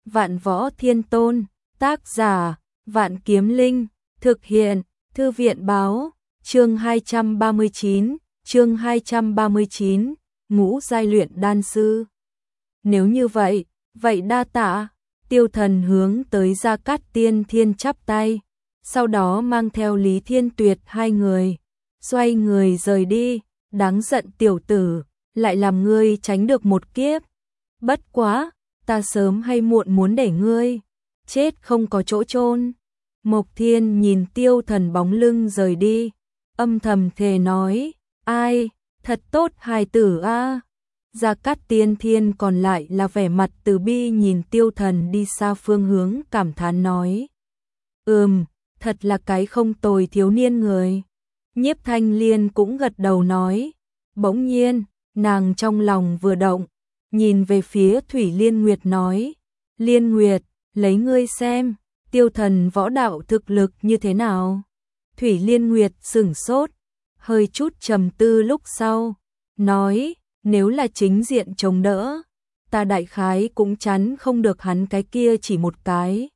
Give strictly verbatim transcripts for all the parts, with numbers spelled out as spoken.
Vạn Võ Thiên Tôn, tác giả, Vạn Kiếm Linh, thực hiện, Thư viện báo, chương hai trăm ba mươi chín, chương hai trăm ba mươi chín, ngũ giai luyện đan sư. Nếu như vậy, vậy đa tạ. Tiêu Thần hướng tới Gia Cát Tiên Thiên chắp tay, sau đó mang theo Lý Thiên Tuyệt hai người, xoay người rời đi. Đáng giận tiểu tử, lại làm ngươi tránh được một kiếp. Bất quá, ta sớm hay muộn muốn để ngươi chết không có chỗ chôn. Mộc Thiên nhìn Tiêu Thần bóng lưng rời đi, âm thầm thề nói, ai, thật tốt hài tử a. Gia Cát Tiên Thiên còn lại là vẻ mặt từ bi nhìn Tiêu Thần đi xa phương hướng, cảm thán nói, ừm, thật là cái không tồi thiếu niên người. Nhiếp Thanh Liên cũng gật đầu nói, bỗng nhiên, nàng trong lòng vừa động, nhìn về phía Thủy Liên Nguyệt nói, Liên Nguyệt, lấy ngươi xem, Tiêu Thần võ đạo thực lực như thế nào? Thủy Liên Nguyệt sửng sốt, hơi chút trầm tư lúc sau, nói, nếu là chính diện chống đỡ, ta đại khái cũng chắn không được hắn cái kia chỉ một cái.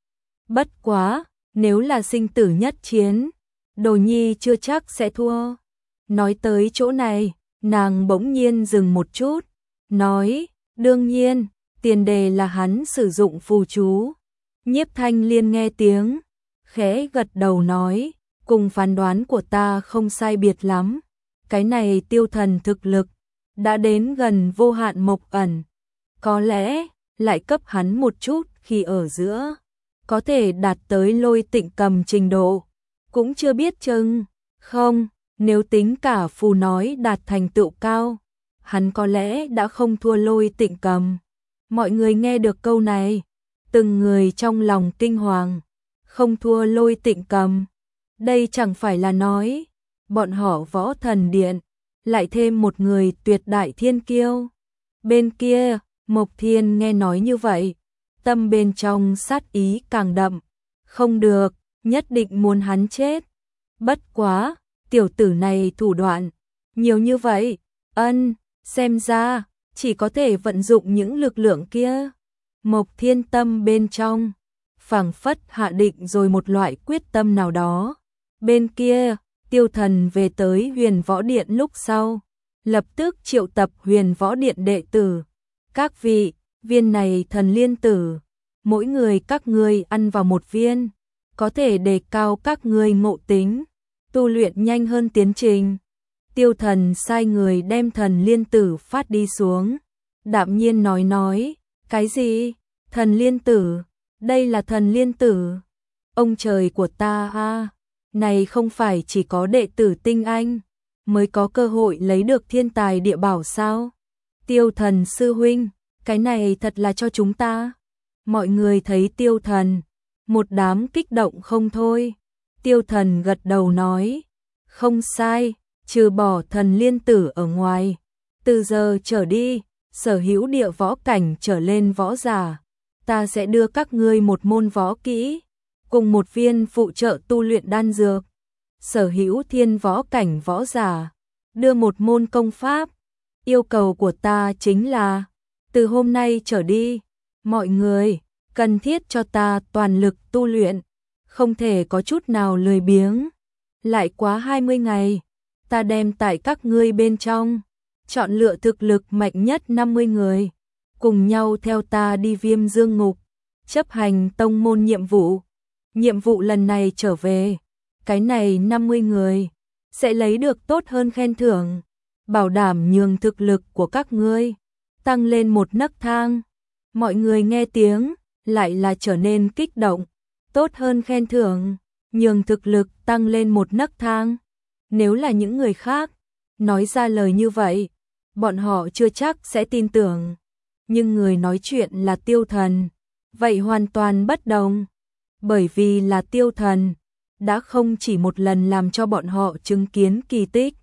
Bất quá, nếu là sinh tử nhất chiến, Đồ Nhi chưa chắc sẽ thua. Nói tới chỗ này, nàng bỗng nhiên dừng một chút, nói, đương nhiên, tiền đề là hắn sử dụng phù chú. Nhiếp Thanh Liên nghe tiếng, khẽ gật đầu nói, cùng phán đoán của ta không sai biệt lắm. Cái này Tiêu Thần thực lực đã đến gần vô hạn Mộc Ẩn, có lẽ lại cấp hắn một chút khi ở giữa, có thể đạt tới Lôi Tịnh Cầm trình độ, cũng chưa biết chừng. Không, nếu tính cả phù nói đạt thành tựu cao, hắn có lẽ đã không thua Lôi Tịnh Cầm. Mọi người nghe được câu này, từng người trong lòng kinh hoàng, không thua Lôi Tịnh Cầm. Đây chẳng phải là nói, bọn họ Võ Thần Điện lại thêm một người tuyệt đại thiên kiêu. Bên kia, Mộc Thiên nghe nói như vậy, tâm bên trong sát ý càng đậm, không được, nhất định muốn hắn chết. Bất quá, tiểu tử này thủ đoạn nhiều như vậy, ân, xem ra chỉ có thể vận dụng những lực lượng kia. Mộc Thiên tâm bên trong phảng phất hạ định rồi một loại quyết tâm nào đó. Bên kia, Tiêu Thần về tới Huyền Võ Điện lúc sau, lập tức triệu tập Huyền Võ Điện đệ tử. Các vị, viên này thần liên tử, mỗi người các ngươi ăn vào một viên, có thể đề cao các ngươi ngộ tính, tu luyện nhanh hơn tiến trình. Tiêu Thần sai người đem thần liên tử phát đi xuống, đạm nhiên nói nói, cái gì? Thần liên tử? Đây là thần liên tử? Ông trời của ta a, này không phải chỉ có đệ tử tinh anh mới có cơ hội lấy được thiên tài địa bảo sao? Tiêu Thần sư huynh, cái này thật là cho chúng ta. Mọi người thấy Tiêu Thần, một đám kích động không thôi. Tiêu Thần gật đầu nói, không sai, trừ bỏ thần liên tử ở ngoài, từ giờ trở đi, sở hữu địa võ cảnh trở lên võ giả, ta sẽ đưa các ngươi một môn võ kỹ, cùng một viên phụ trợ tu luyện đan dược. Sở hữu thiên võ cảnh võ giả, đưa một môn công pháp. Yêu cầu của ta chính là, từ hôm nay trở đi, mọi người cần thiết cho ta toàn lực tu luyện, không thể có chút nào lười biếng. Lại quá hai mươi ngày, ta đem tại các ngươi bên trong chọn lựa thực lực mạnh nhất năm mươi người, cùng nhau theo ta đi Viêm Dương Ngục, chấp hành tông môn nhiệm vụ. Nhiệm vụ lần này trở về, cái này năm mươi người sẽ lấy được tốt hơn khen thưởng, bảo đảm nhường thực lực của các ngươi tăng lên một nấc thang. Mọi người nghe tiếng, lại là trở nên kích động. Tốt hơn khen thưởng, nhường thực lực tăng lên một nấc thang. Nếu là những người khác nói ra lời như vậy, bọn họ chưa chắc sẽ tin tưởng. Nhưng người nói chuyện là Tiêu Thần, vậy hoàn toàn bất đồng. Bởi vì là Tiêu Thần, đã không chỉ một lần làm cho bọn họ chứng kiến kỳ tích.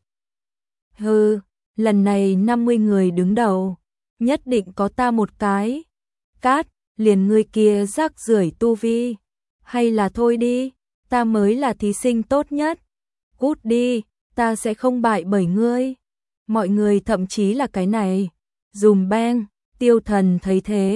Hừ, lần này năm mươi người đứng đầu, nhất định có ta một cái. Cát, liền ngươi kia rác rưởi tu vi. Hay là thôi đi, ta mới là thí sinh tốt nhất. Cút đi, ta sẽ không bại bởi ngươi. Mọi người thậm chí là cái này. Dùm beng, Tiêu Thần thấy thế,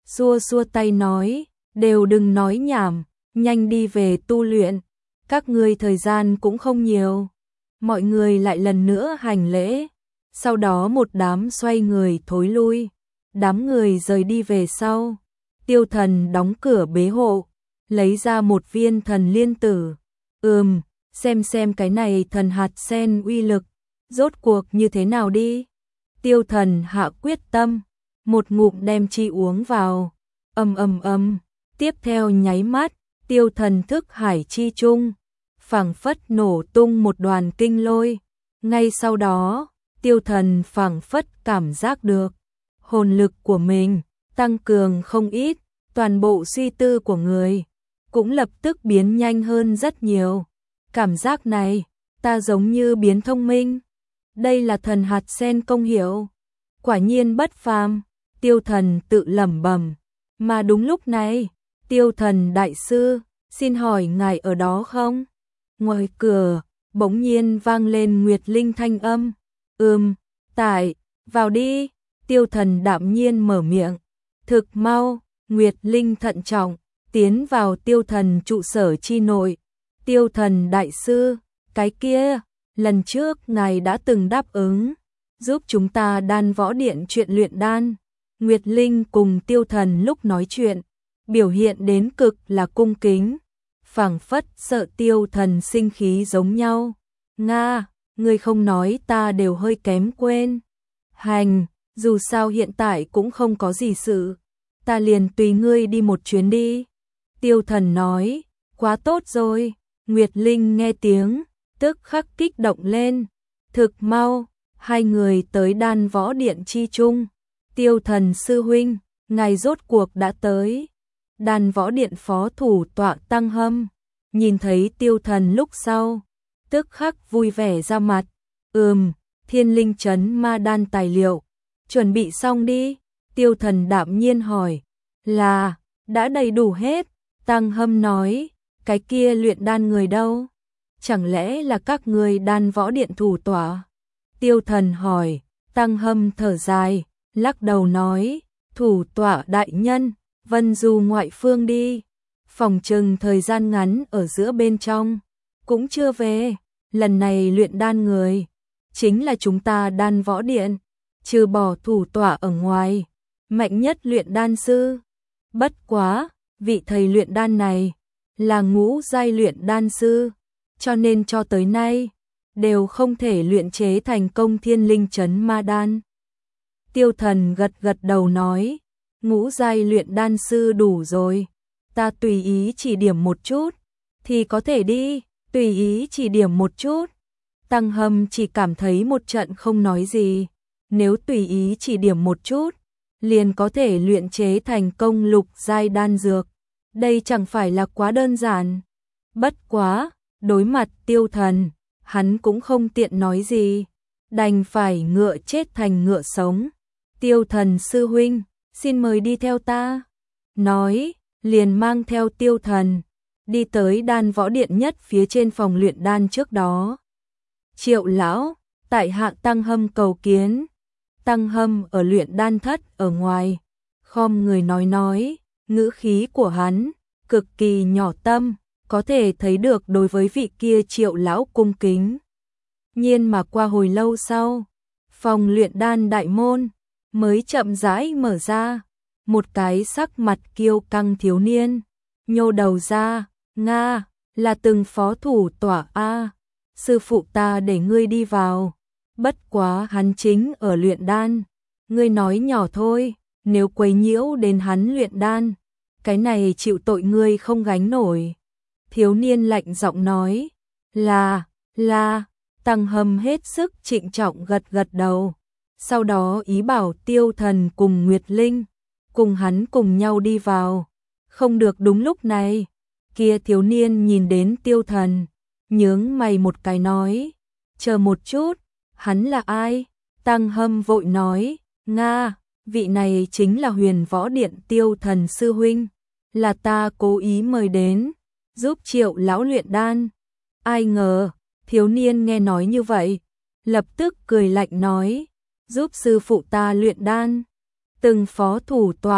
xua xua tay nói, đều đừng nói nhảm, nhanh đi về tu luyện, các ngươi thời gian cũng không nhiều. Mọi người lại lần nữa hành lễ, sau đó một đám xoay người thối lui, đám người rời đi về sau. Tiêu Thần đóng cửa bế hộ, lấy ra một viên thần liên tử. Ừm, xem xem cái này thần hạt sen uy lực, rốt cuộc như thế nào đi. Tiêu Thần hạ quyết tâm, một ngụm đem chi uống vào, ầm ầm ầm, tiếp theo nháy mắt, Tiêu Thần thức hải chi trung, phảng phất nổ tung một đoàn kinh lôi. Ngay sau đó, Tiêu Thần phảng phất cảm giác được hồn lực của mình tăng cường không ít, toàn bộ suy tư của người cũng lập tức biến nhanh hơn rất nhiều. Cảm giác này, ta giống như biến thông minh. Đây là thần hạt sen công hiệu, quả nhiên bất phàm, Tiêu Thần tự lẩm bẩm. Mà đúng lúc này, Tiêu Thần đại sư, xin hỏi ngài ở đó không? Ngoài cửa, bỗng nhiên vang lên Nguyệt Linh thanh âm. Ừm, tại, vào đi, Tiêu Thần đạm nhiên mở miệng. Thực mau, Nguyệt Linh thận trọng, tiến vào Tiêu Thần trụ sở chi nội. Tiêu Thần đại sư, cái kia, lần trước ngài đã từng đáp ứng, giúp chúng ta đan võ điện chuyện luyện đan. Nguyệt Linh cùng Tiêu Thần lúc nói chuyện, biểu hiện đến cực là cung kính, phảng phất sợ Tiêu Thần sinh khí giống nhau. Nga, ngươi không nói ta đều hơi kém quên. Hành, dù sao hiện tại cũng không có gì sự, ta liền tùy ngươi đi một chuyến đi. Tiêu Thần nói, quá tốt rồi. Nguyệt Linh nghe tiếng, tức khắc kích động lên. Thực mau, hai người tới đan võ điện chi trung. Tiêu Thần sư huynh, ngài rốt cuộc đã tới. Đan võ điện phó thủ tọa Tăng Hâm, nhìn thấy Tiêu Thần lúc sau, tức khắc vui vẻ ra mặt. Ừm, Thiên Linh Chấn Ma đan tài liệu, chuẩn bị xong đi. Tiêu Thần đạm nhiên hỏi, là, đã đầy đủ hết. Tăng Hâm nói, cái kia luyện đan người đâu? Chẳng lẽ là các người đan võ điện thủ tọa? Tiêu Thần hỏi. Tăng Hâm thở dài, lắc đầu nói, thủ tọa đại nhân, Vân Du ngoại phương đi, phòng trừng thời gian ngắn ở giữa bên trong, cũng chưa về. Lần này luyện đan người, chính là chúng ta đan võ điện, trừ bỏ thủ tọa ở ngoài, mạnh nhất luyện đan sư. Bất quá, vị thầy luyện đan này là ngũ giai luyện đan sư, cho nên cho tới nay đều không thể luyện chế thành công Thiên Linh Chấn Ma đan. Tiêu Thần gật gật đầu nói, ngũ giai luyện đan sư đủ rồi, ta tùy ý chỉ điểm một chút thì có thể đi, tùy ý chỉ điểm một chút. Tăng Hâm chỉ cảm thấy một trận không nói gì, nếu tùy ý chỉ điểm một chút, liền có thể luyện chế thành công lục giai đan dược, đây chẳng phải là quá đơn giản. Bất quá, đối mặt Tiêu Thần, hắn cũng không tiện nói gì, đành phải ngựa chết thành ngựa sống. Tiêu Thần sư huynh, xin mời đi theo ta. Nói, liền mang theo Tiêu Thần, đi tới đan võ điện nhất phía trên phòng luyện đan trước đó. Triệu lão, tại hạ Tăng Hâm cầu kiến. Tăng Hâm ở luyện đan thất ở ngoài, khom người nói nói, ngữ khí của hắn cực kỳ nhỏ tâm, có thể thấy được đối với vị kia Triệu lão cung kính. Nhiên mà qua hồi lâu sau, phòng luyện đan đại môn mới chậm rãi mở ra, một cái sắc mặt kiêu căng thiếu niên nhô đầu ra, Nga, là từng phó thủ tọa a, sư phụ ta để ngươi đi vào. Bất quá hắn chính ở luyện đan, ngươi nói nhỏ thôi, nếu quấy nhiễu đến hắn luyện đan, cái này chịu tội ngươi không gánh nổi. Thiếu niên lạnh giọng nói, là, là, Tăng Hâm hết sức trịnh trọng gật gật đầu, sau đó ý bảo Tiêu Thần cùng Nguyệt Linh, cùng hắn cùng nhau đi vào. Không được, đúng lúc này, kia thiếu niên nhìn đến Tiêu Thần, nhướng mày một cái nói, chờ một chút, hắn là ai? Tăng Hâm vội nói, Nga, vị này chính là Huyền Võ Điện Tiêu Thần sư huynh, là ta cố ý mời đến, giúp Triệu lão luyện đan. Ai ngờ, thiếu niên nghe nói như vậy, lập tức cười lạnh nói, giúp sư phụ ta luyện đan. Từng phó thủ tọa,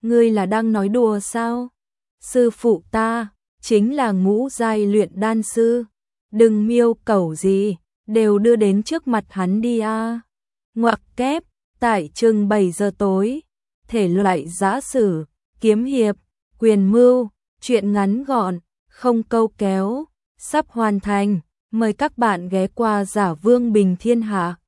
Ngươi là đang nói đùa sao? Sư phụ ta chính là ngũ giai luyện đan sư, đừng miêu cầu gì, đều đưa đến trước mặt hắn đi a. Ngoặc kép, tại chừng bảy giờ tối, thể loại giã sử, kiếm hiệp, quyền mưu, truyện ngắn gọn, không câu kéo, sắp hoàn thành, mời các bạn ghé qua Giả Vương Bình Thiên Hạ.